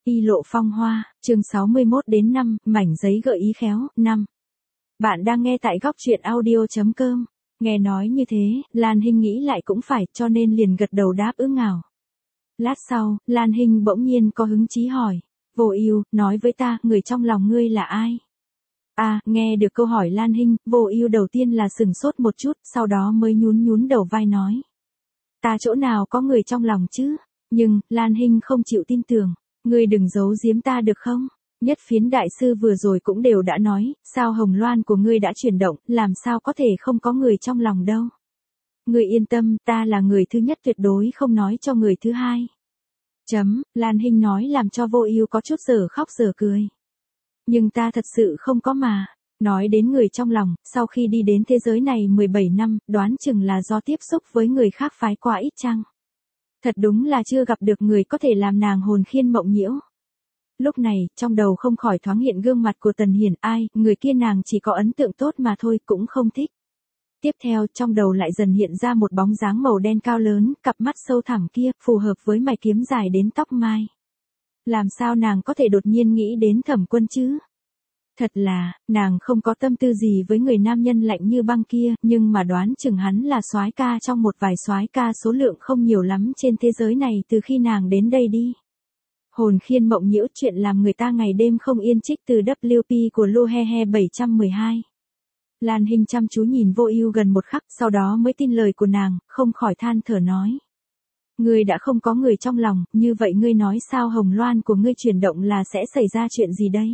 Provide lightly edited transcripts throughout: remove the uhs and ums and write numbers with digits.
Y lộ phong hoa, chương 61 đến 5, mảnh giấy gợi ý khéo, 5. Bạn đang nghe tại góc truyện audio.com. Nghe nói như thế, Lan Hinh nghĩ lại cũng phải, cho nên liền gật đầu đáp ứng ngào. Lát sau, Lan Hinh bỗng nhiên có hứng chí hỏi. Vô Ưu, nói với ta, người trong lòng ngươi là ai? Nghe được câu hỏi Lan Hinh, Vô Ưu đầu tiên là sửng sốt một chút, sau đó mới nhún đầu vai nói. Ta chỗ nào có người trong lòng chứ? Nhưng, Lan Hinh không chịu tin tưởng. Ngươi đừng giấu giếm ta được không? Nhất phiến đại sư vừa rồi cũng đều đã nói, sao hồng loan của ngươi đã chuyển động, làm sao có thể không có người trong lòng đâu. Ngươi yên tâm, ta là người thứ nhất tuyệt đối không nói cho người thứ hai. Lan Hinh nói làm cho Vô Ưu có chút dở khóc dở cười. Nhưng ta thật sự không có mà. Nói đến người trong lòng, sau khi đi đến thế giới này 17 năm, đoán chừng là do tiếp xúc với người khác phái quá ít chăng. Thật đúng là chưa gặp được người có thể làm nàng hồn khiên mộng nhiễu. Lúc này, trong đầu không khỏi thoáng hiện gương mặt của Tần Hiển, người kia nàng chỉ có ấn tượng tốt mà thôi, cũng không thích. Tiếp theo, trong đầu lại dần hiện ra một bóng dáng màu đen cao lớn, cặp mắt sâu thẳm kia, phù hợp với mày kiếm dài đến tóc mai. Làm sao nàng có thể đột nhiên nghĩ đến Thẩm Quân chứ? Thật là, nàng không có tâm tư gì với người nam nhân lạnh như băng kia, nhưng mà đoán chừng hắn là soái ca trong một vài soái ca số lượng không nhiều lắm trên thế giới này từ khi nàng đến đây đi. Hồn khiên mộng nhiễu, chuyện làm người ta ngày đêm không yên, trích từ WP của Lô He He 712. Lan Hinh chăm chú nhìn Vô Ưu gần một khắc, sau đó mới tin lời của nàng, không khỏi than thở nói. Ngươi đã không có người trong lòng, như vậy ngươi nói sao hồng loan của ngươi chuyển động là sẽ xảy ra chuyện gì đây?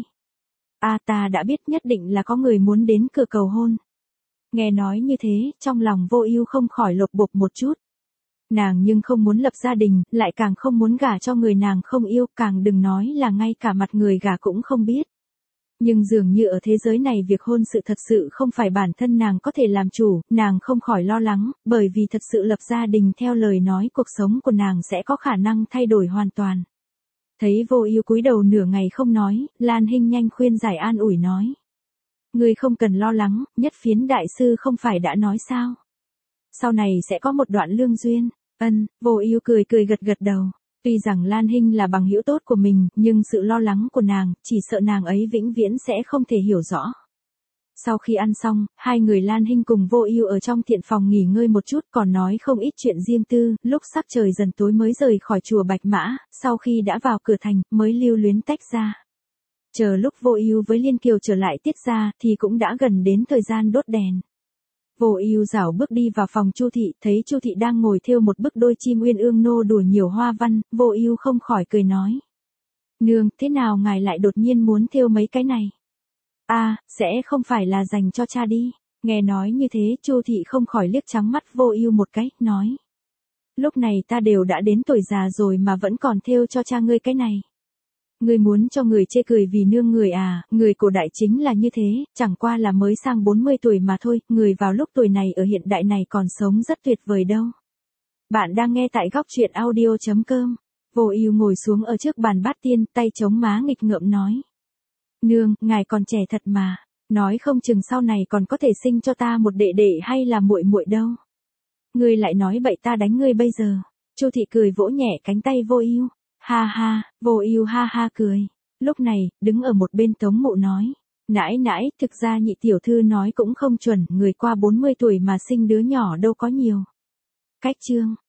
Ta đã biết, nhất định là có người muốn đến cửa cầu hôn. Nghe nói như thế, trong lòng Vô Ưu không khỏi lột bột một chút. Nàng nhưng không muốn lập gia đình, lại càng không muốn gả cho người nàng không yêu, càng đừng nói là ngay cả mặt người gả cũng không biết. Nhưng dường như ở thế giới này việc hôn sự thật sự không phải bản thân nàng có thể làm chủ, nàng không khỏi lo lắng, bởi vì thật sự lập gia đình theo lời nói cuộc sống của nàng sẽ có khả năng thay đổi hoàn toàn. Thấy Vô Ưu cúi đầu nửa ngày không nói, Lan Hinh nhanh khuyên giải an ủi nói. Ngươi không cần lo lắng, nhất phiến đại sư không phải đã nói sao? Sau này sẽ có một đoạn lương duyên. Vô Ưu cười gật đầu. Tuy rằng Lan Hinh là bằng hữu tốt của mình, nhưng sự lo lắng của nàng, chỉ sợ nàng ấy vĩnh viễn sẽ không thể hiểu rõ. Sau khi ăn xong, hai người Lan Hinh cùng Vô Ưu ở trong thiện phòng nghỉ ngơi một chút, còn nói không ít chuyện riêng tư, lúc sắc trời dần tối mới rời khỏi chùa Bạch Mã, sau khi đã vào cửa thành, mới lưu luyến tách ra. Chờ lúc Vô Ưu với Liên Kiều trở lại Tiết gia, thì cũng đã gần đến thời gian đốt đèn. Vô Ưu rảo bước đi vào phòng Chu thị, thấy Chu thị đang ngồi thêu một bức đôi chim uyên ương nô đùa nhiều hoa văn, Vô Ưu không khỏi cười nói: "Nương, thế nào ngài lại đột nhiên muốn thêu mấy cái này?" Sẽ không phải là dành cho cha đi." Nghe nói như thế, Chu thị không khỏi liếc trắng mắt Vô Ưu một cái, nói: "Lúc này ta đều đã đến tuổi già rồi mà vẫn còn thêu cho cha ngươi cái này. Ngươi muốn cho người chê cười vì nương người người cổ đại chính là như thế, chẳng qua là mới sang 40 tuổi mà thôi, người vào lúc tuổi này ở hiện đại này còn sống rất tuyệt vời đâu." Bạn đang nghe tại góc truyện audio.com. Vô Ưu ngồi xuống ở trước bàn bát tiên, tay chống má nghịch ngợm nói: "Nương, ngài còn trẻ thật mà, nói không chừng sau này còn có thể sinh cho ta một đệ đệ hay là muội muội đâu. Ngươi lại nói bậy, ta đánh ngươi bây giờ." Chu thị cười vỗ nhẹ cánh tay Vô Ưu. Ha ha, Vô Ưu ha ha cười. Lúc này, đứng ở một bên Tống Mộ nói: "Nãi, thực ra nhị tiểu thư nói cũng không chuẩn, người qua 40 tuổi mà sinh đứa nhỏ đâu có nhiều." Cách chương